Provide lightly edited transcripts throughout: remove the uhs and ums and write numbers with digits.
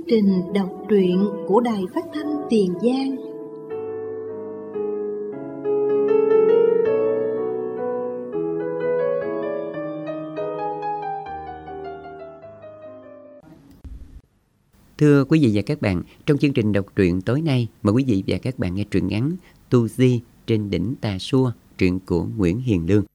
trình đọc truyện của Đài Phát thanh Tiền Giang. Thưa quý vị và các bạn, trong chương trình đọc truyện tối nay, mời quý vị và các bạn nghe truyện ngắn Tu Di trên đỉnh Tà Xua, truyện của Nguyễn Hiền Lương.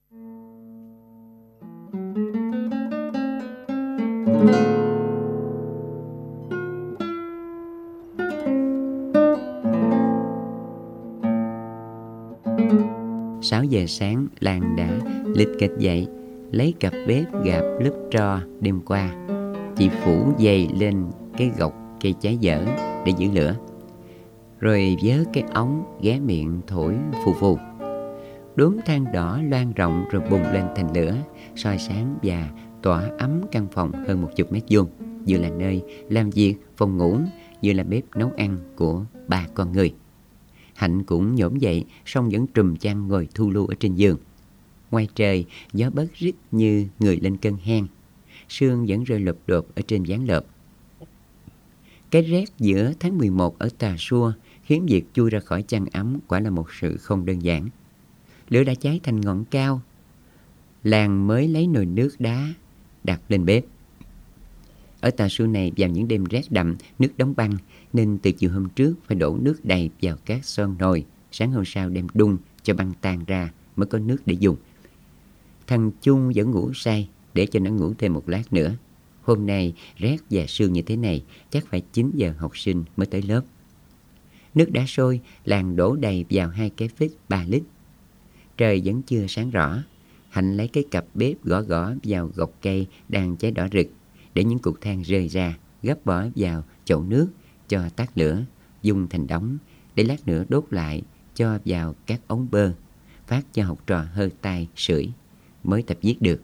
Sáu giờ sáng, Lan đã lịch kịch dậy, lấy cặp bếp gạp lớp tro đêm qua. Chị phủ dày lên cái gọc cây cháy dở để giữ lửa, rồi vớ cái ống ghé miệng thổi phù phù. Đốm than đỏ loang rộng rồi bùng lên thành lửa, soi sáng và tỏa ấm căn phòng hơn 10 mét vuông, vừa là nơi làm việc, phòng ngủ, vừa là bếp nấu ăn của 3 con người. Hạnh cũng nhổm dậy, song vẫn trùm chăn ngồi thu lu ở trên giường. Ngoài trời, gió bớt rít như người lên cơn hen. Sương vẫn rơi lộp đột ở trên ván lợp. Cái rét giữa tháng 11 ở Tà Xua khiến việc chui ra khỏi chăn ấm quả là một sự không đơn giản. Lửa đã cháy thành ngọn cao. Lan mới lấy nồi nước đá đặt lên bếp. Ở Tà Xua này vào những đêm rét đậm, nước đóng băng, nên từ chiều hôm trước phải đổ nước đầy vào các son nồi. Sáng hôm sau đem đun cho băng tan ra mới có nước để dùng. Thằng Chung vẫn ngủ say, để cho nó ngủ thêm một lát nữa. Hôm nay rét và sương như thế này, chắc phải 9 giờ học sinh mới tới lớp. Nước đã sôi, Lan đổ đầy vào 2 cái phích 3 lít. Trời vẫn chưa sáng rõ. Hạnh lấy cái cặp bếp gõ gõ vào gọc cây đang cháy đỏ rực, để những cục than rơi ra, gấp bỏ vào chậu nước cho tắt lửa, dung thành đống, để lát nữa đốt lại, cho vào các ống bơ, phát cho học trò hơi tay sưởi mới tập viết được.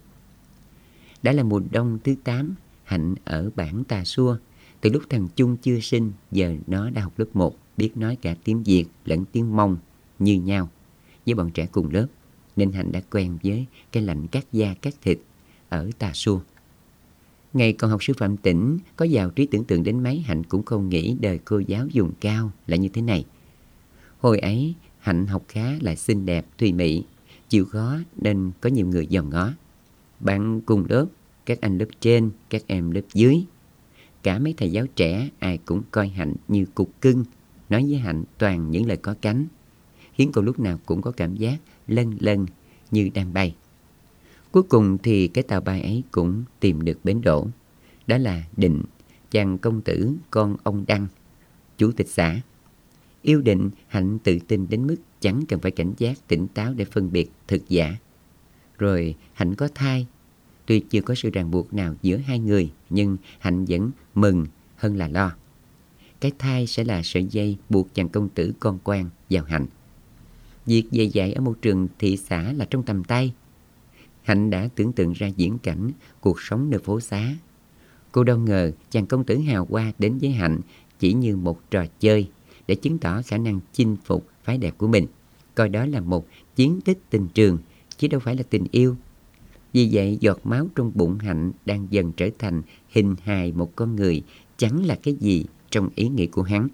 Đã là mùa đông thứ 8, Hạnh ở bản Tà Xua. Từ lúc thằng Chung chưa sinh, giờ nó đã học lớp 1, biết nói cả tiếng Việt lẫn tiếng Mông như nhau với bọn trẻ cùng lớp, nên Hạnh đã quen với cái lạnh cắt da cắt thịt ở Tà Xua. Ngày còn học sư phạm tỉnh, có giàu trí tưởng tượng đến mấy, Hạnh cũng không nghĩ đời cô giáo vùng cao là như thế này. Hồi ấy, Hạnh học khá, lại xinh đẹp, thùy mị, chịu khó nên có nhiều người dòm ngó. Bạn cùng lớp, các anh lớp trên, các em lớp dưới, cả mấy thầy giáo trẻ, ai cũng coi Hạnh như cục cưng, nói với Hạnh toàn những lời có cánh, khiến cô lúc nào cũng có cảm giác lân lân như đang bay. Cuối cùng thì cái tàu bay ấy cũng tìm được bến đỗ. Đó là Định, chàng công tử con ông Đăng, chủ tịch xã. Yêu Định, Hạnh tự tin đến mức chẳng cần phải cảnh giác, tỉnh táo để phân biệt thực giả. Rồi Hạnh có thai. Tuy chưa có sự ràng buộc nào giữa hai người, nhưng Hạnh vẫn mừng hơn là lo. Cái thai sẽ là sợi dây buộc chàng công tử con quan vào Hạnh. Việc về dạy ở một trường thị xã là trong tầm tay. Hạnh đã tưởng tượng ra diễn cảnh cuộc sống nơi phố xá. Cô đâu ngờ chàng công tử hào hoa đến với Hạnh chỉ như một trò chơi, để chứng tỏ khả năng chinh phục phái đẹp của mình, coi đó là một chiến tích tình trường, chứ đâu phải là tình yêu. Vì vậy giọt máu trong bụng Hạnh đang dần trở thành hình hài một con người, chẳng là cái gì trong ý nghĩ của hắn.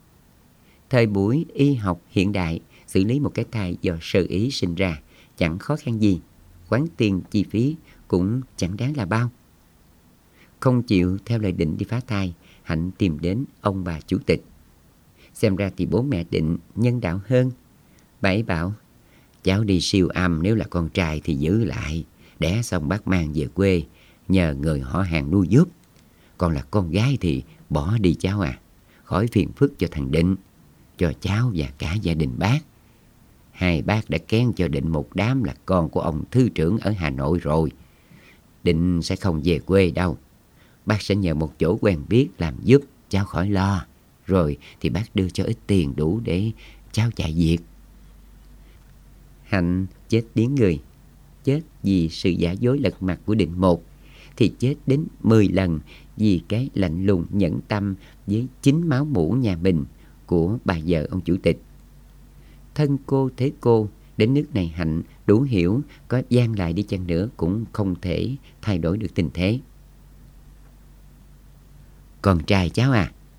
Thời buổi y học hiện đại, xử lý một cái thai do sơ ý sinh ra chẳng khó khăn gì, khoản tiền chi phí cũng chẳng đáng là bao. Không chịu theo lời Định đi phá thai, Hạnh tìm đến ông bà chủ tịch. Xem ra thì bố mẹ Định nhân đạo hơn. Bà ấy bảo: cháu đi siêu âm, nếu là con trai thì giữ lại, đẻ xong bác mang về quê nhờ người họ hàng nuôi giúp. Còn là con gái thì bỏ đi cháu à, khỏi phiền phức cho thằng Định, cho cháu và cả gia đình bác. Hai bác đã kén cho Định một đám là con của ông thư trưởng ở Hà Nội rồi. Định sẽ không về quê đâu. Bác sẽ nhờ một chỗ quen biết làm giúp, cháu khỏi lo. Rồi thì bác đưa cho ít tiền đủ để cháu chạy việc. Hạnh chết tiếng người. Chết vì sự giả dối lật mặt của Định một, thì chết đến 10 lần vì cái lạnh lùng nhẫn tâm với chính máu mủ nhà mình của bà vợ ông chủ tịch. Thân cô thế cô, đến nước này Hạnh đủ hiểu, có gian lại đi chăng nữa cũng không thể thay đổi được tình thế. Con trai cháu à,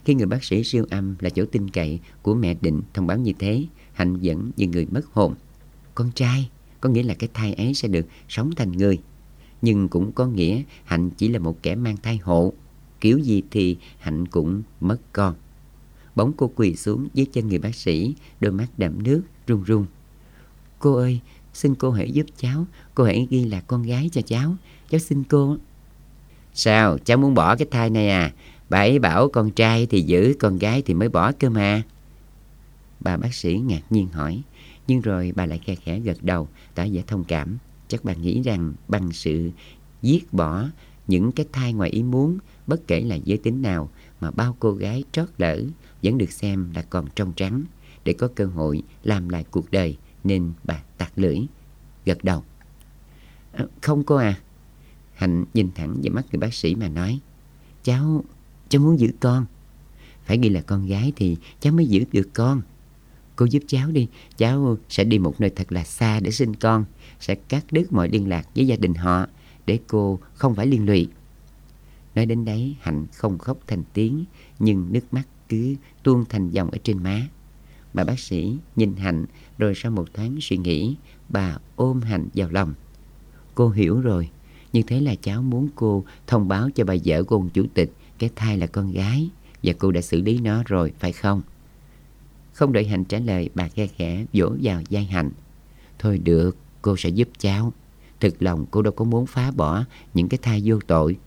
Khi người bác sĩ siêu âm là chỗ tin cậy của mẹ Định thông báo như thế, Hạnh vẫn như người mất hồn. Con trai có nghĩa là cái thai ấy sẽ được sống thành người, nhưng cũng có nghĩa Hạnh chỉ là một kẻ mang thai hộ. Kiểu gì thì Hạnh cũng mất con. Bỗng cô quỳ xuống dưới chân người bác sĩ, đôi mắt đẫm nước run run. Cô ơi, xin cô hãy giúp cháu, cô hãy ghi là con gái cho cháu xin cô. Sao, cháu muốn bỏ cái thai này à? Bà ấy bảo con trai thì giữ, con gái thì mới bỏ cơ mà. Bà bác sĩ ngạc nhiên hỏi, nhưng rồi bà lại khe khẽ gật đầu, tỏ vẻ thông cảm. Chắc bà nghĩ rằng bằng sự giết bỏ những cái thai ngoài ý muốn, bất kể là giới tính nào, mà bao cô gái trót lỡ vẫn được xem là còn trong trắng, để có cơ hội làm lại cuộc đời, nên bà tặc lưỡi, gật đầu. Không cô à. Hạnh nhìn thẳng vào mắt người bác sĩ mà nói, cháu muốn giữ con. Phải ghi là con gái thì cháu mới giữ được con. Cô giúp cháu đi, cháu sẽ đi một nơi thật là xa để sinh con, sẽ cắt đứt mọi liên lạc với gia đình họ, để cô không phải liên lụy. Nói đến đấy, Hạnh không khóc thành tiếng, nhưng nước mắt cứ tuôn thành dòng ở trên má. Bà bác sĩ nhìn Hạnh, rồi sau một thoáng suy nghĩ, bà ôm Hạnh vào lòng. Cô hiểu rồi, như thế là cháu muốn cô thông báo cho bà vợ của ông chủ tịch cái thai là con gái, và cô đã xử lý nó rồi, phải không? Không đợi Hạnh trả lời, bà khe khẽ vỗ vào vai Hạnh. Thôi được, cô sẽ giúp cháu. Thực lòng cô đâu có muốn phá bỏ những cái thai vô tội.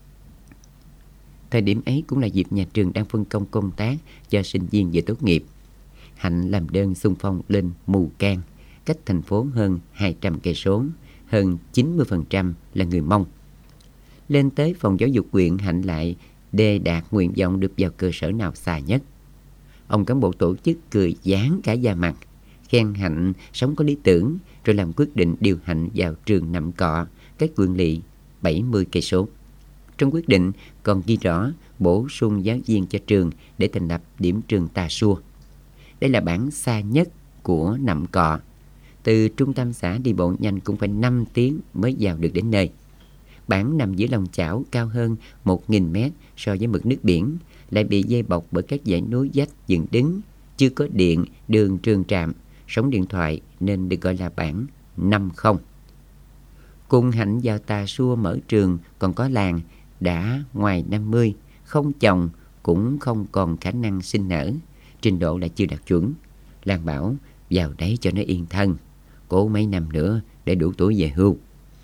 Thời điểm ấy cũng là dịp nhà trường đang phân công công tác cho sinh viên vừa tốt nghiệp. Hạnh làm đơn xung phong lên Mù Cang, cách thành phố hơn 200 cây số, hơn 90% là người Mông. Lên tới phòng giáo dục huyện, Hạnh lại đề đạt nguyện vọng được vào cơ sở nào xa nhất. Ông cán bộ tổ chức cười dán cả da mặt, khen Hạnh sống có lý tưởng, rồi làm quyết định điều Hạnh vào trường Nậm Cọ, cách huyện lỵ 70 cây số. Trong quyết định còn ghi rõ bổ sung giáo viên cho trường để thành lập điểm trường Tà Xua. Đây là bản xa nhất của Nậm Cọ. Từ trung tâm xã đi bộ nhanh cũng phải 5 tiếng mới vào được đến nơi. Bản nằm giữa lòng chảo, cao hơn 1.000 mét so với mực nước biển, lại bị vây bọc bởi các dãy núi vách dựng đứng, chưa có điện, đường trường trạm, sóng điện thoại, nên được gọi là bản 50. Cùng Hạnh vào Tà Xua mở trường còn có Làng, đã ngoài 50, không chồng cũng không còn khả năng sinh nở, trình độ là chưa đạt chuẩn. Làng bảo vào đấy cho nó yên thân, cố mấy năm nữa để đủ tuổi về hưu.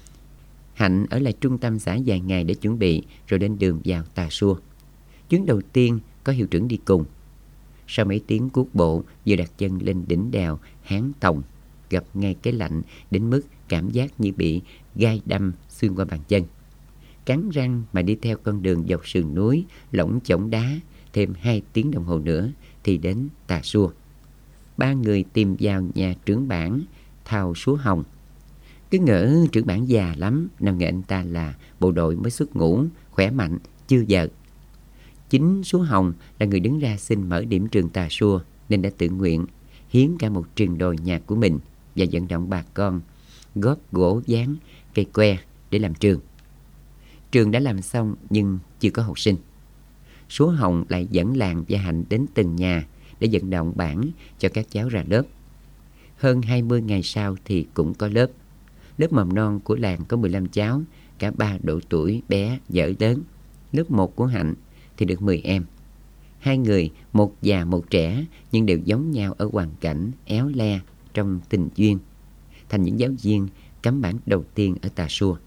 Hạnh ở lại trung tâm xã vài ngày để chuẩn bị, rồi lên đường vào Tà Xua. Chuyến đầu tiên có hiệu trưởng đi cùng. Sau mấy tiếng cuốc bộ, vừa đặt chân lên đỉnh đèo Hán Tòng, gặp ngay cái lạnh đến mức cảm giác như bị gai đâm xuyên qua bàn chân. Cắn răng mà đi theo con đường dọc sườn núi lỗng chổng đá, thêm 2 tiếng đồng hồ nữa thì đến Tà Xua. 3 người tìm vào nhà trưởng bản Thào Súa Hồng. Cứ ngỡ trưởng bản già lắm, nào ngờ anh ta là bộ đội mới xuất ngũ, khỏe mạnh, chưa vợ. Chính Súa Hồng là người đứng ra xin mở điểm trường Tà Xua, nên đã tự nguyện hiến cả một triền đồi nhà của mình và vận động bà con góp gỗ ván, cây que để làm trường. Trường đã làm xong nhưng chưa có học sinh. Súa Hồng lại dẫn Làng và Hạnh đến từng nhà để vận động bản cho các cháu ra lớp. Hơn 20 ngày sau thì cũng có lớp. Lớp mầm non của Làng có 15 cháu, cả 3 độ tuổi bé dở lớn. Lớp 1 của Hạnh thì được 10 em. 2 người, một già một trẻ, nhưng đều giống nhau ở hoàn cảnh éo le trong tình duyên, thành những giáo viên cắm bản đầu tiên ở Tà Xua.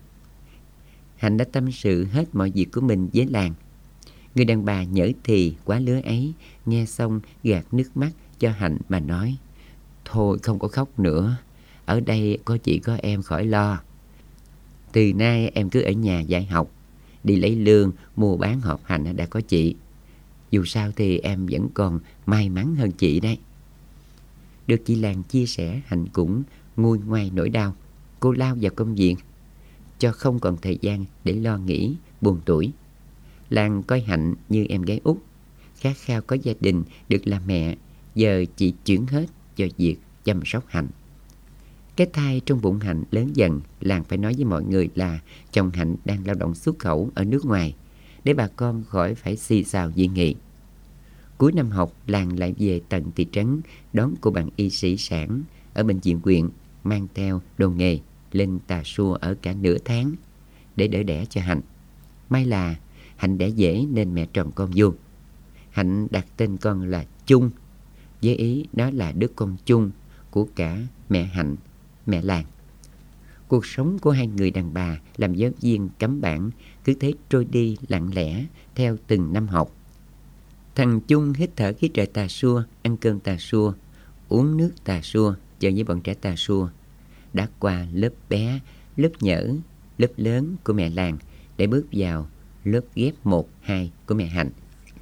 Hạnh đã tâm sự hết mọi việc của mình với Làng. Người đàn bà nhỡ thì quá lứa ấy nghe xong gạt nước mắt cho Hạnh mà nói: Thôi không có khóc nữa, ở đây có chị có em khỏi lo. Từ nay em cứ ở nhà dạy học, đi lấy lương, mua bán họp hành đã có chị. Dù sao thì em vẫn còn may mắn hơn chị đấy. Được chị Làng chia sẻ, Hạnh cũng nguôi ngoai nỗi đau. Cô lao vào công việc, cho không còn thời gian để lo nghĩ, buồn tủi. Làng coi Hạnh như em gái út, khát khao có gia đình, được làm mẹ. Giờ chị chuyển hết cho việc chăm sóc Hạnh. Cái thai trong bụng Hạnh lớn dần, Làng phải nói với mọi người là chồng Hạnh đang lao động xuất khẩu ở nước ngoài, để bà con khỏi phải xì xào dị nghị. Cuối năm học, làng lại về tận thị trấn đón cô bạn y sĩ sản ở bệnh viện huyện, mang theo đồ nghề lên Tà Xua ở cả nửa tháng để đỡ đẻ cho Hạnh. May là Hạnh đẻ dễ nên mẹ tròn con vuông. Hạnh đặt tên con là Chung, với ý đó là đứa con chung của cả mẹ Hạnh, mẹ làng. Cuộc sống của hai người đàn bà làm giáo viên cắm bản cứ thế trôi đi lặng lẽ theo từng năm học. Thằng Chung hít thở khí trời Tà Xua, ăn cơm Tà Xua, uống nước Tà Xua, chơi với bọn trẻ Tà Xua. Đã qua lớp bé, lớp nhỡ, lớp lớn của mẹ làng để bước vào lớp ghép 1, 2 của mẹ Hạnh.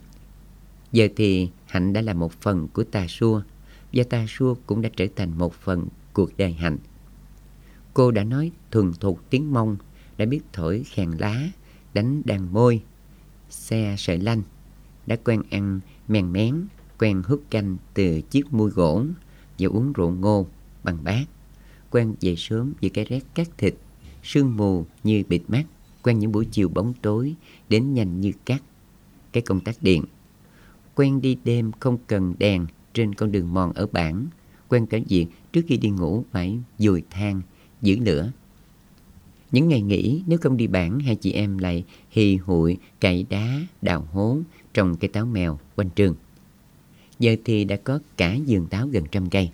Giờ thì Hạnh đã là một phần của Tà Xua, và Tà Xua cũng đã trở thành một phần cuộc đời Hạnh. Cô đã nói thuần thục tiếng Mông, đã biết thổi khèn lá, đánh đàn môi, xe sợi lanh, đã quen ăn mèn mén, quen hút canh từ chiếc muôi gỗ và uống rượu ngô bằng bát, quen dậy sớm vì cái rét cắt thịt, sương mù như bịt mắt, quen những buổi chiều bóng tối đến nhanh như cắt cái công tắc điện, quen đi đêm không cần đèn trên con đường mòn ở bản, quen cả việc trước khi đi ngủ phải dùi than, giữ lửa. Những ngày nghỉ nếu không đi bản, hai chị em lại hì hụi cày đá, đào hố, trồng cây táo mèo quanh trường. Giờ thì đã có cả vườn táo gần 100 cây.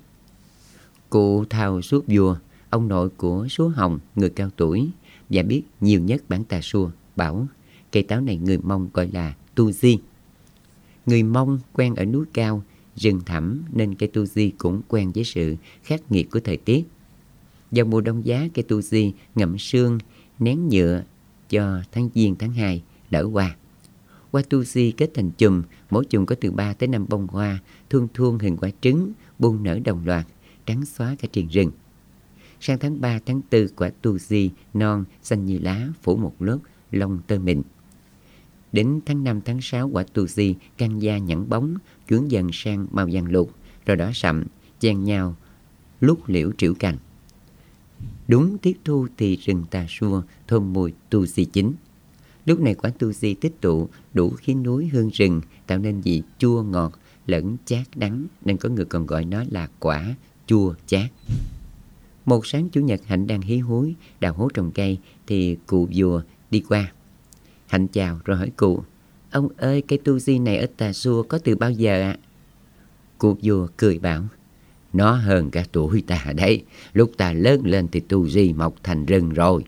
Cụ Thao Suốt Vua, ông nội của Súa Hồng, người cao tuổi và biết nhiều nhất bản Tà Xua, bảo cây táo này người Mông gọi là tu di. Người Mông quen ở núi cao, rừng thẳm nên cây tu di cũng quen với sự khắc nghiệt của thời tiết. Vào mùa đông giá, cây tu di ngậm sương, nén nhựa cho tháng Giêng tháng 2 nở hoa. Hoa tu di kết thành chùm, mỗi chùm có từ 3 tới 5 bông hoa, thuôn thuôn hình quả trứng, bung nở đồng loạt, trắng xóa cả triền rừng. Sang tháng 3, tháng 4, quả tu di non xanh như lá phủ một lớp lông tơ mịn. Đến tháng 5, tháng 6, quả tu di căng da nhẵn bóng, chuyển dần sang màu vàng lục, rồi đỏ sậm, chen nhau lúc liễu triểu cành. Đúng tiết thu thì rừng Tà Xua thơm mùi tu di chín. Lúc này quả tu di tích tụ đủ khí núi hương rừng, tạo nên vị chua ngọt lẫn chát đắng, nên có người còn gọi nó là quả chua chát. Một sáng chủ nhật, Hạnh đang hí húi đào hố trồng cây thì cụ Vua đi qua. Hạnh chào rồi hỏi cụ: "Ông ơi, cây tu di này ở Tà Xua có từ bao giờ ạ?" Cụ Vua cười bảo: "Nó hơn cả tuổi ta đấy. Lúc ta lớn lên thì tu di mọc thành rừng rồi."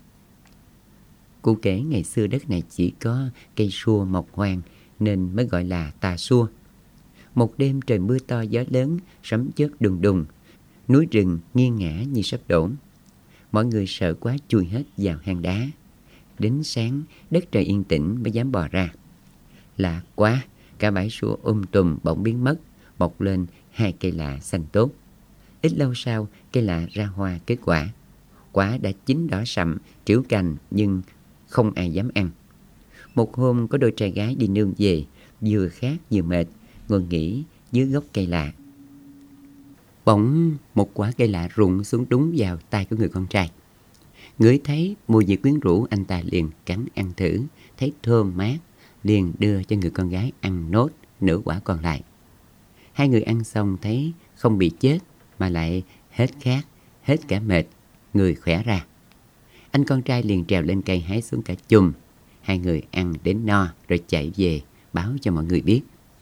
Cụ kể ngày xưa đất này chỉ có cây xua mọc hoang nên mới gọi là Tà Xua. Một đêm trời mưa to gió lớn, sấm chớp đùng đùng, núi rừng nghiêng ngả như sắp đổ. Mọi người sợ quá chui hết vào hang đá. Đến sáng, đất trời yên tĩnh mới dám bò ra. Lạ quá, cả bãi xua tùm bỗng biến mất, mọc lên 2 cây lạ xanh tốt. Ít lâu sau, cây lạ ra hoa kết quả. Quả đã chín đỏ sậm, trĩu cành nhưng không ai dám ăn. Một hôm có đôi trai gái đi nương về, vừa khát vừa mệt, ngồi nghỉ dưới gốc cây lạ. Bỗng một quả cây lạ rụng xuống đúng vào tay của người con trai. Ngửi thấy mùi vị quyến rũ, anh ta liền cắn ăn thử, thấy thơm mát, liền đưa cho người con gái ăn nốt nửa quả còn lại. Hai người ăn xong thấy không bị chết mà lại hết khát, hết cả mệt, người khỏe ra. Anh con trai liền trèo lên cây hái xuống cả chùm. Hai người ăn đến no rồi chạy về báo cho mọi người biết.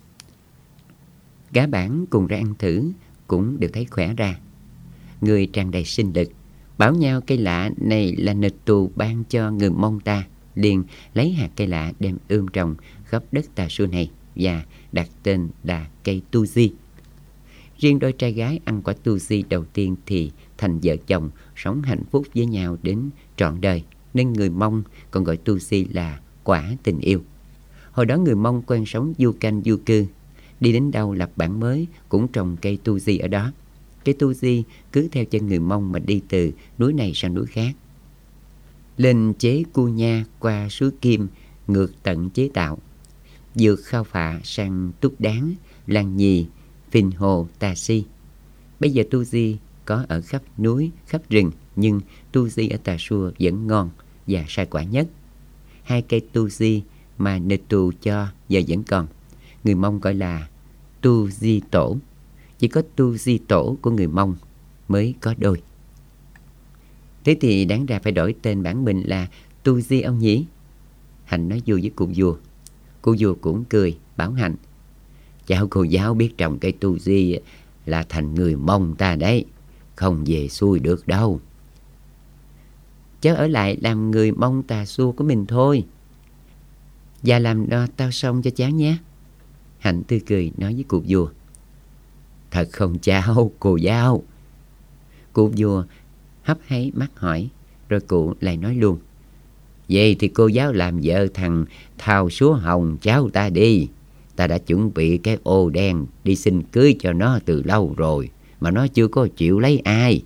Cả bản cùng ra ăn thử cũng đều thấy khỏe ra. Người tràn đầy sinh lực, bảo nhau cây lạ này là nịch tù ban cho người Mông ta, liền lấy hạt cây lạ đem trồng khắp đất Tà Xua này và đặt tên là cây tu di. Riêng đôi trai gái ăn quả tu di đầu tiên thì thành vợ chồng, sống hạnh phúc với nhau đến trọn đời, nên người Mông còn gọi tu di là quả tình yêu. Hồi đó người Mông quen sống du canh du cư, đi đến đâu lập bản mới cũng trồng cây tu di ở đó. Cây tu di cứ theo chân người Mông mà đi từ núi này sang núi khác, lên chế Cu Nha qua suối Kim, ngược tận chế tạo, vượt Khao Phạ sang Túc Đáng, Làng Nhì, Phìn Hồ, Tà Si. Bây giờ tu di có ở khắp núi, khắp rừng, nhưng tu di ở Tà Xua vẫn ngon và sai quả nhất. 2 cây tu di mà nịch tù cho giờ vẫn còn. người Mông gọi là Tu Di Tổ. Chỉ có Tu Di Tổ của người Mông mới có đôi. Thế thì đáng ra phải đổi tên bản mình là Tu Di ông nhỉ? Hạnh nói vui với cụ vua. Cụ vua cũng cười bảo Hạnh: cháu cô giáo biết trồng cây Tu Di là thành người Mông ta đấy, không về xuôi được đâu. Cháu ở lại làm người Mông Tà Xua của mình thôi, và làm đo tao xong cho cháu nhé. Hạnh tươi cười nói với cụ vua. Thật không cháu cô giáo? Cụ vua hấp háy mắt hỏi, rồi cụ lại nói luôn: vậy thì cô giáo làm vợ thằng Thao Súa Hồng cháu ta đi. Ta đã chuẩn bị cái ô đen đi xin cưới cho nó từ lâu rồi, mà nó chưa có chịu lấy ai.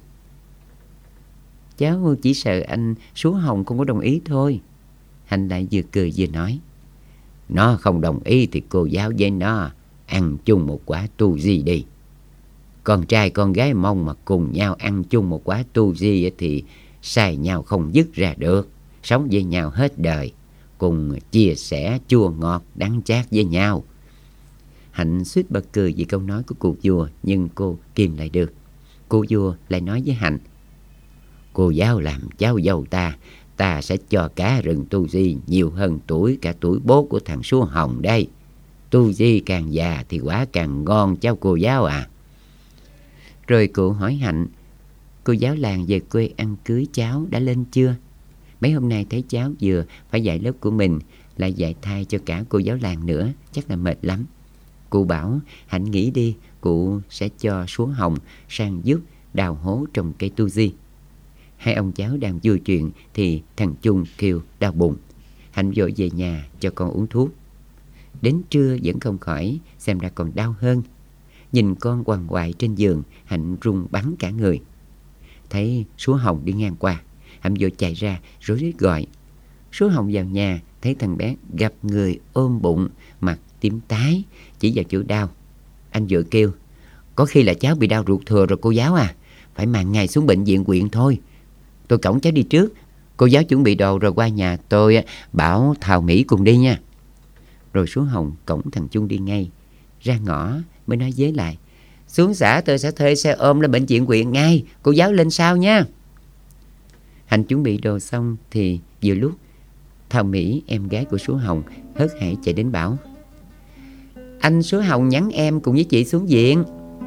Cháu chỉ sợ anh Súa Hồng không có đồng ý thôi. Hạnh lại vừa cười vừa nói: nó không đồng ý thì cô giáo với nó ăn chung một quả tu di đi. Con trai con gái Mông mà cùng nhau ăn chung một quả tu di thì sai nhau không dứt ra được, sống với nhau hết đời, cùng chia sẻ chua ngọt đắng chát với nhau. Hạnh suýt bật cười vì câu nói của cụ vua, nhưng cô kìm lại được. Cụ vua lại nói với Hạnh: cô giáo làm cháu dâu ta sẽ cho cả rừng tu di nhiều hơn cả tuổi bố của thằng Súa Hồng đây. Tu di càng già thì quả càng ngon cháu cô giáo à. Rồi cụ hỏi Hạnh: cô giáo làng về quê ăn cưới cháu đã lên chưa? Mấy hôm nay thấy cháu vừa phải dạy lớp của mình, lại dạy thay cho cả cô giáo làng nữa, chắc là mệt lắm. Cụ bảo Hạnh nghỉ đi, cụ sẽ cho Súa Hồng sang giúp đào hố trồng cây tu di. Hai ông cháu đang vui chuyện thì thằng Chung kêu đau bụng. Hạnh vội về nhà cho con uống thuốc. Đến trưa vẫn không khỏi, xem ra còn đau hơn. Nhìn con quằn quại trên giường, Hạnh run bắn cả người. Thấy Súa Hồng đi ngang qua, Hạnh vội chạy ra rối rít gọi. Súa Hồng vào nhà thấy thằng bé gặp người ôm bụng, mặt tím tái, chỉ vào chỗ đau. Anh vội kêu: có khi là cháu bị đau ruột thừa rồi cô giáo à, phải mang ngay xuống bệnh viện huyện thôi. Tôi cõng cháu đi trước, cô giáo chuẩn bị đồ rồi qua nhà tôi bảo Thảo Mỹ cùng đi nha. Rồi Súa Hồng cõng thằng Chung đi ngay. Ra ngõ mới nói với lại: xuống xã tôi sẽ thuê xe ôm lên bệnh viện huyện ngay, cô giáo lên sau nha. Hạnh chuẩn bị đồ xong thì vừa lúc Thảo Mỹ, em gái của Súa Hồng, hớt hải chạy đến bảo: anh Súa Hồng nhắn em cùng với chị xuống viện.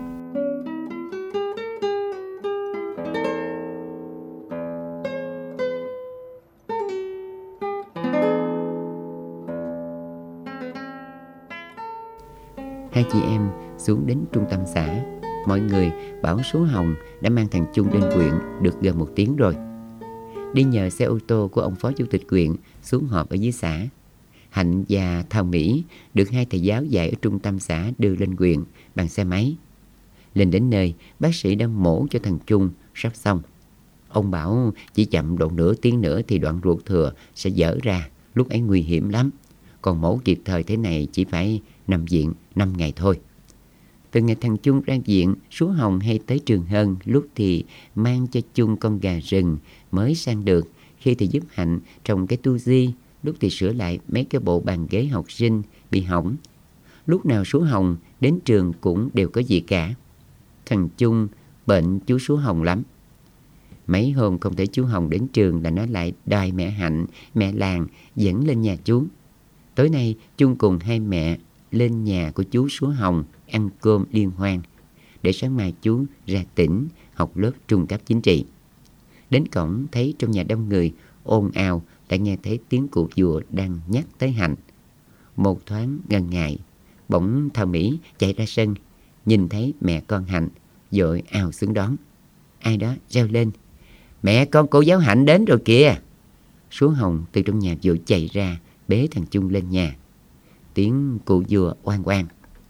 Hai chị em xuống đến trung tâm xã. Mọi người bảo Súa Hồng đã mang thằng Chung lên huyện được gần 1 tiếng rồi. Đi nhờ xe ô tô của ông phó chủ tịch huyện xuống họp ở dưới xã. Hạnh và Thảo Mỹ được hai thầy giáo dạy ở trung tâm xã đưa lên huyện bằng xe máy. Lên đến nơi, bác sĩ đã mổ cho thằng Chung sắp xong. Ông bảo chỉ chậm độ nửa tiếng nữa thì đoạn ruột thừa sẽ dở ra, lúc ấy nguy hiểm lắm. Còn mổ kịp thời thế này chỉ phải nằm viện 5 ngày thôi. Từ ngày thằng Chung ra viện, Súa Hồng hay tới trường hơn, lúc thì mang cho Chung con gà rừng mới sang được, khi thì giúp Hạnh trồng cái tu di, lúc thì sửa lại mấy cái bộ bàn ghế học sinh bị hỏng. Lúc nào Súa Hồng đến trường cũng đều có gì cả. Thằng Chung bệnh chú Súa Hồng lắm. Mấy hôm không thấy chú Hồng đến trường là nó lại đòi mẹ Hạnh, mẹ làng dẫn lên nhà chú. Tối nay Chung cùng hai mẹ lên nhà của chú Súa Hồng ăn cơm liên hoan, để sáng mai chú ra tỉnh học lớp trung cấp chính trị. Đến cổng thấy trong nhà đông người ồn ào, lại nghe thấy tiếng cụ vua đang nhắc tới Hạnh. Một thoáng ngần ngại, bỗng Thảo Mỹ chạy ra sân, nhìn thấy mẹ con Hạnh, vội ào xuống đón. Ai đó reo lên: mẹ con cô giáo Hạnh đến rồi kìa. Súa Hồng từ trong nhà vội chạy ra bế thằng Chung lên nhà. Tiếng cụ vua oan oan: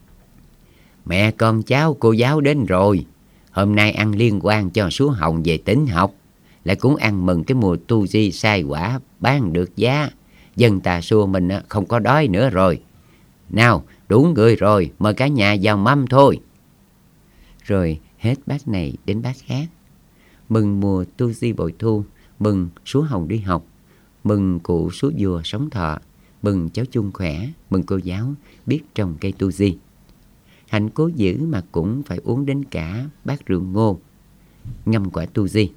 mẹ con cháu cô giáo đến rồi. Hôm nay ăn liên quan cho Súa Hồng về tỉnh học, lại cũng ăn mừng cái mùa tu di sai quả bán được giá. Dân Tà Xua mình không có đói nữa rồi. Nào, đủ người rồi, mời cả nhà vào mâm thôi. Rồi hết bác này đến bác khác. Mừng mùa tu di bội thu, mừng Súa Hồng đi học, mừng cụ Súa Vua sống thọ, mừng cháu Chung khỏe, mừng cô giáo biết trồng cây tu di. Hạnh cố giữ mà cũng phải uống đến cả bát rượu ngô, ngâm quả tu di.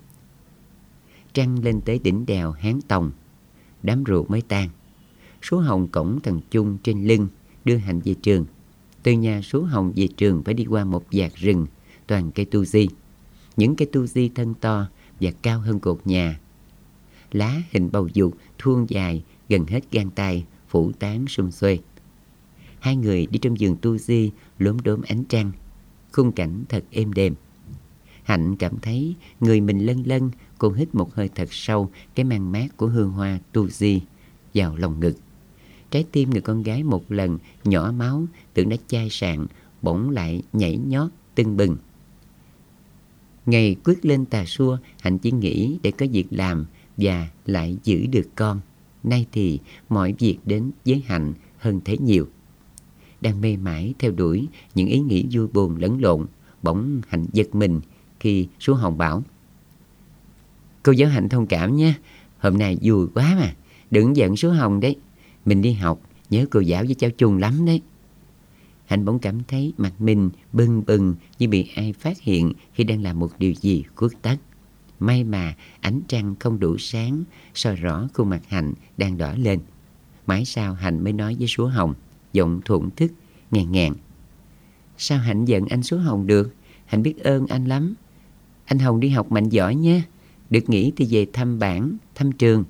Trăng lên tới đỉnh đèo Hán Tòng, đám rượu mới tan. Số Hồng cõng thằng Chung trên lưng đưa Hạnh về trường. Từ nhà Số Hồng về trường phải đi qua một dạt rừng toàn cây tu di. Những cây tu di thân to và cao hơn cột nhà. Lá hình bầu dục thuôn dài gần hết gang tay, phủ tán sum xuê. Hai người đi trong vườn tu di lốm đốm ánh trăng, khung cảnh thật êm đềm. Hạnh cảm thấy người mình lân lân. Cô hít một hơi thật sâu cái mang mát của hương hoa tu di vào lòng ngực. Trái tim người con gái một lần nhỏ máu tưởng đã chai sạn, bỗng lại nhảy nhót tưng bừng. Ngày quyết lên tà xua, Hạnh chỉ nghĩ để có việc làm và lại giữ được con. Nay thì mọi việc đến với Hạnh hơn thế nhiều. Đang mê mải theo đuổi những ý nghĩ vui buồn lẫn lộn, bỗng Hạnh giật mình khi Số Hồng bảo: "Cô giáo Hạnh thông cảm nhé, hôm nay vui quá mà, đừng giận Số Hồng đấy. Mình đi học nhớ cô giáo với cháu Chung lắm đấy." Hạnh bỗng cảm thấy mặt mình bừng bừng như bị ai phát hiện khi đang làm một điều gì khuất tất. May mà ánh trăng không đủ sáng soi rõ khuôn mặt Hạnh đang đỏ lên. Mãi sau Hạnh mới nói với Số Hồng, giọng thổn thức, ngàn ngàn: "Sao Hạnh giận anh Số Hồng được? Hạnh biết ơn anh lắm. Anh Hồng đi học mạnh giỏi nhé. Được nghỉ thì về thăm bản, thăm trường."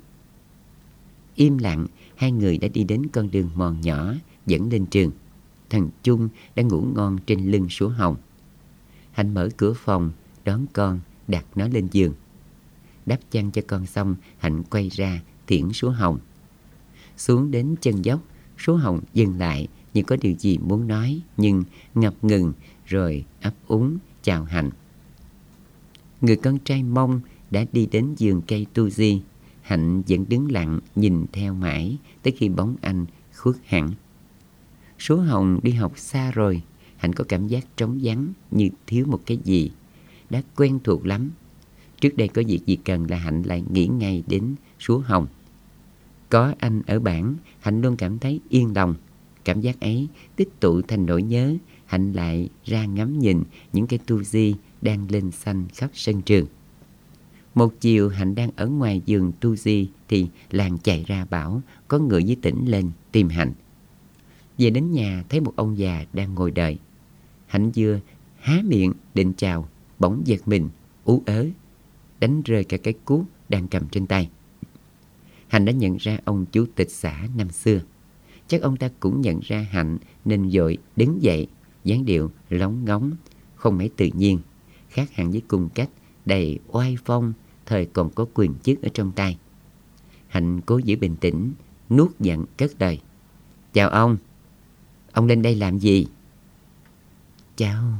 Im lặng, hai người đã đi đến con đường mòn nhỏ dẫn lên trường. Thằng Chung đang ngủ ngon trên lưng Số Hồng. Hạnh mở cửa phòng đón con, đặt nó lên giường. Đắp chăn cho con xong, Hạnh quay ra tiễn Số Hồng. Xuống đến chân dốc, Số Hồng dừng lại như có điều gì muốn nói, nhưng ngập ngừng rồi ấp úng chào Hạnh. Người con trai Mông đã đi đến vườn cây tu di. Hạnh vẫn đứng lặng nhìn theo mãi tới khi bóng anh khuất hẳn. Số Hồng đi học xa rồi. Hạnh có cảm giác trống vắng, như thiếu một cái gì. Đã quen thuộc lắm. Trước đây có việc gì cần là Hạnh lại nghĩ ngay đến Số Hồng. Có anh ở bản, Hạnh luôn cảm thấy yên lòng. Cảm giác ấy tích tụ thành nỗi nhớ. Hạnh lại ra ngắm nhìn những cây tu di đang lên xanh khắp sân trường. Một chiều Hạnh đang ở ngoài vườn tu di thì làng chạy ra bảo có người với tỉnh lên tìm Hạnh. Về đến nhà thấy một ông già đang ngồi đợi. Hạnh vừa há miệng định chào, bỗng giật mình, ú ớ, đánh rơi cả cái cuốc đang cầm trên tay. Hạnh đã nhận ra ông chủ tịch xã năm xưa. Chắc ông ta cũng nhận ra Hạnh nên vội đứng dậy, dáng điệu lóng ngóng, không mấy tự nhiên, khác hẳn với cung cách đầy oai phong thời còn có quyền chức ở trong tay. Hạnh cố giữ bình tĩnh, nuốt giận cất lời: "Chào ông lên đây làm gì?" Chào,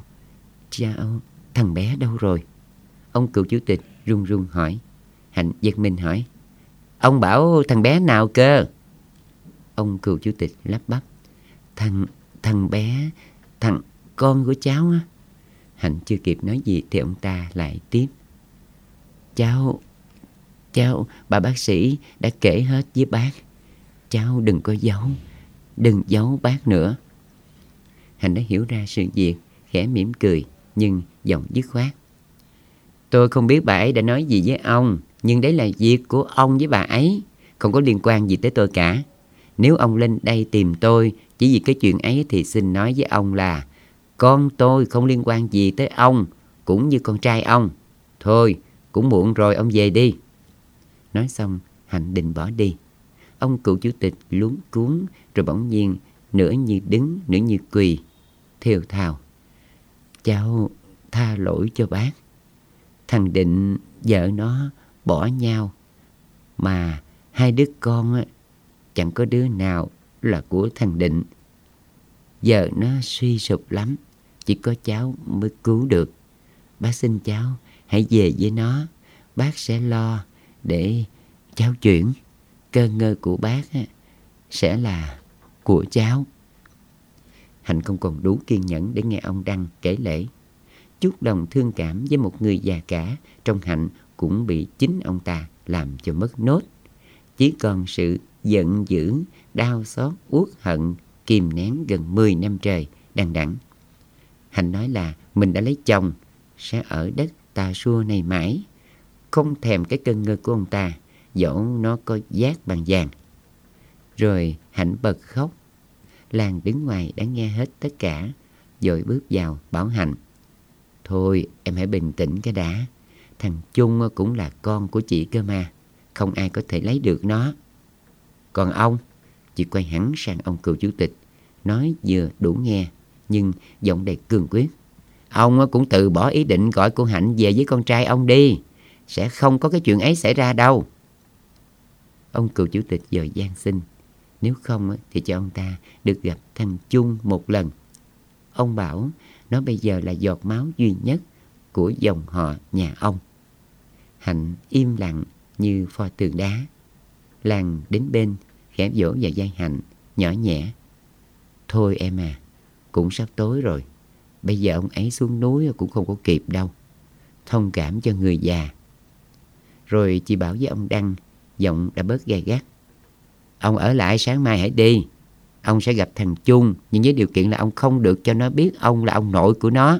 thằng bé đâu rồi?" Ông cựu chủ tịch run run hỏi. Hạnh giật mình hỏi: "Ông bảo thằng bé nào cơ?" Ông cựu chủ tịch lắp bắp: Thằng bé, thằng con của cháu á." Hạnh chưa kịp nói gì thì ông ta lại tiếp: Cháu, bà bác sĩ đã kể hết với bác. Cháu đừng có đừng giấu bác nữa." Hạnh đã hiểu ra sự việc, khẽ mỉm cười nhưng giọng dứt khoát: "Tôi không biết bà ấy đã nói gì với ông, nhưng đấy là việc của ông với bà ấy, không có liên quan gì tới tôi cả. Nếu ông lên đây tìm tôi chỉ vì cái chuyện ấy thì xin nói với ông là con tôi không liên quan gì tới ông, cũng như con trai ông. Thôi, cũng muộn rồi, ông về đi." Nói xong, Hạnh định bỏ đi. Ông cựu chủ tịch luống cuống rồi bỗng nhiên nửa như đứng, nửa như quỳ, thều thào: "Cháu tha lỗi cho bác. Thằng Định vợ nó bỏ nhau, mà hai đứa con á, chẳng có đứa nào là của thằng Định. Giờ nó suy sụp lắm, chỉ có cháu mới cứu được. Bác xin cháu hãy về với nó, bác sẽ lo để cháu chuyển. Cơ ngơi của bác á, sẽ là của cháu." Hạnh không còn đủ kiên nhẫn để nghe ông Đăng kể lể. Chút lòng thương cảm với một người già cả trong Hạnh cũng bị chính ông ta làm cho mất nốt. Chỉ còn sự giận dữ, đau xót, uất hận, kìm nén gần 10 năm trời, đằng đẵng. Hạnh nói là mình đã lấy chồng, sẽ ở đất Tà Xua này mãi, không thèm cái cơn ngơ của ông ta, dẫu nó có vát bằng vàng. Rồi Hạnh bật khóc. Lan đứng ngoài đã nghe hết tất cả, rồi bước vào bảo Hạnh: thôi em hãy bình tĩnh cái đã. Thằng Chung cũng là con của chị cơ mà, không ai có thể lấy được nó. Còn ông, chị quay hẳn sang ông cựu chủ tịch, nói vừa đủ nghe nhưng giọng đầy cương quyết: ông cũng từ bỏ ý định gọi cô Hạnh về với con trai ông đi, sẽ không có cái chuyện ấy xảy ra đâu. Ông cựu chủ tịch giờ van xin, nếu không thì cho ông ta được gặp thằng Chung một lần. Ông bảo nó bây giờ là giọt máu duy nhất của dòng họ nhà ông. Hạnh im lặng như pho tượng đá. Lan đến bên, khẽ vỗ vào vai Hạnh, nhỏ nhẹ: thôi em à, cũng sắp tối rồi, bây giờ ông ấy xuống núi cũng không có kịp đâu, thông cảm cho người già. Rồi chị bảo với ông Đăng, giọng đã bớt gay gắt: ông ở lại, sáng mai hãy đi. Ông sẽ gặp thằng Chung, nhưng với điều kiện là ông không được cho nó biết ông là ông nội của nó.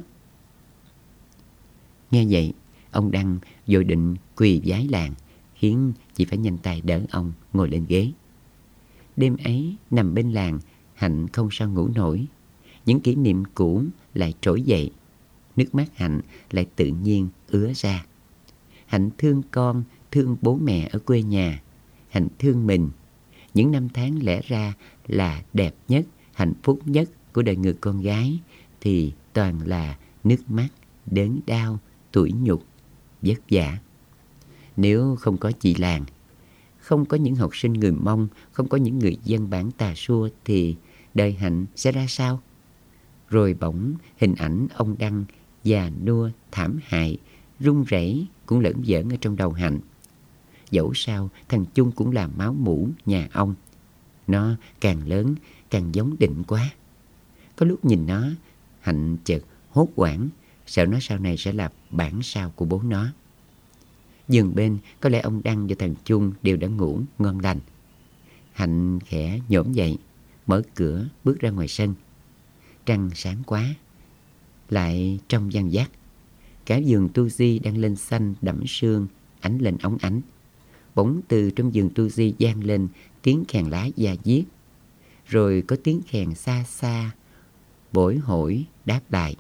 Nghe vậy, ông Đăng vội định quỳ vái làng, khiến chị phải nhanh tay đỡ ông ngồi lên ghế. Đêm ấy nằm bên làng, Hạnh không sao ngủ nổi. Những kỷ niệm cũ lại trỗi dậy, nước mắt Hạnh lại tự nhiên ứa ra. Hạnh thương con, thương bố mẹ ở quê nhà. Hạnh thương mình. Những năm tháng lẽ ra là đẹp nhất, hạnh phúc nhất của đời người con gái thì toàn là nước mắt, đớn đau, tủi nhục, vất vả. Nếu không có chị làng, không có những học sinh người Mông, không có những người dân bản Tà Xua thì đời Hạnh sẽ ra sao? Rồi bỗng hình ảnh ông Đăng già nua, thảm hại, run rẩy cũng lởn vởn ở trong đầu Hạnh. Dẫu sao thằng Chung cũng là máu mủ nhà ông. Nó càng lớn càng giống Định quá. Có lúc nhìn nó, Hạnh chợt hốt hoảng, sợ nó sau này sẽ là bản sao của bố nó. Giường bên có lẽ ông Đăng và thằng Chung đều đã ngủ ngon lành. Hạnh khẽ nhổm dậy, mở cửa bước ra ngoài sân. Trăng sáng quá, lại trong vang vắt. Cả vườn tu di đang lên xanh đẫm sương, ánh lên óng ánh. Bỗng từ trong vườn tu di vang lên tiếng khèn lá da diết, rồi có tiếng khèn xa xa bổi hổi đáp lại.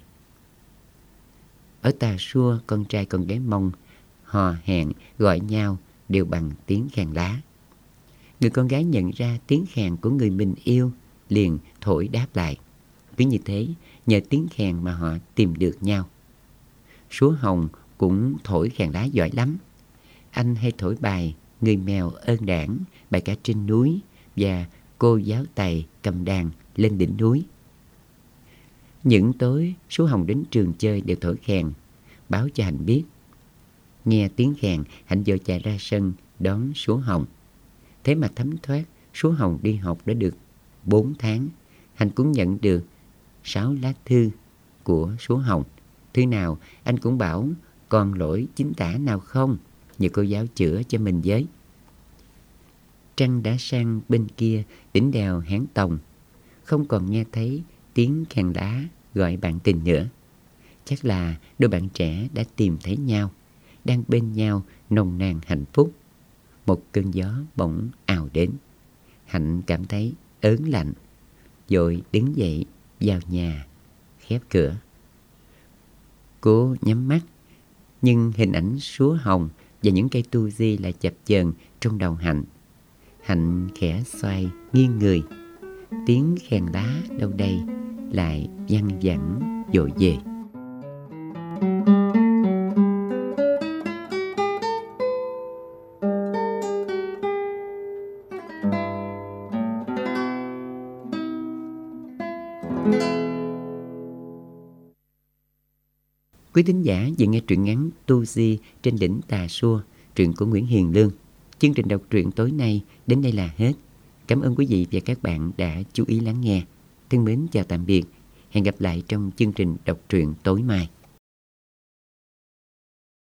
Ở Tà Xua, con trai con gái Mông hò hẹn gọi nhau đều bằng tiếng khèn lá. Người con gái nhận ra tiếng khèn của người mình yêu, liền thổi đáp lại. Cứ như thế, nhờ tiếng khèn mà họ tìm được nhau. Súa Hồng cũng thổi khèn lá giỏi lắm. Anh hay thổi bài Người mèo ơn đảng, bài Cả trên núi và Cô giáo Tày cầm đàn lên đỉnh núi. Những tối Súa Hồng đến trường chơi đều thổi khèn, báo cho Hạnh biết. Nghe tiếng khèn, Hạnh vội chạy ra sân đón Súa Hồng. Thế mà thấm thoát, Súa Hồng đi học đã được 4 tháng. Hạnh cũng nhận được 6 lá thư của Súa Hồng. Thư nào anh cũng bảo còn lỗi chính tả nào không, nhờ cô giáo chữa cho mình với. Trăng đã sang bên kia đỉnh đèo Hán Tòng, không còn nghe thấy tiếng khèn lá gọi bạn tình nữa. Chắc là đôi bạn trẻ đã tìm thấy nhau, đang bên nhau nồng nàn hạnh phúc. Một cơn gió bỗng ào đến. Hạnh cảm thấy ớn lạnh, vội đứng dậy vào nhà, khép cửa. Cô nhắm mắt, nhưng hình ảnh Súa Hồng và những cây tu di lại chập chờn trong đầu Hạnh. Hạnh khẽ xoay nghiêng người, tiếng khèn lá đâu đây lại văng vẳng dội về. Quý thính giả vừa nghe truyện ngắn Tu Di trên đỉnh Tà Xua, truyện của Nguyễn Hiền Lương. Chương trình đọc truyện tối nay đến đây là hết. Cảm ơn quý vị và các bạn đã chú ý lắng nghe. Thân mến chào tạm biệt. Hẹn gặp lại trong chương trình đọc truyện tối mai.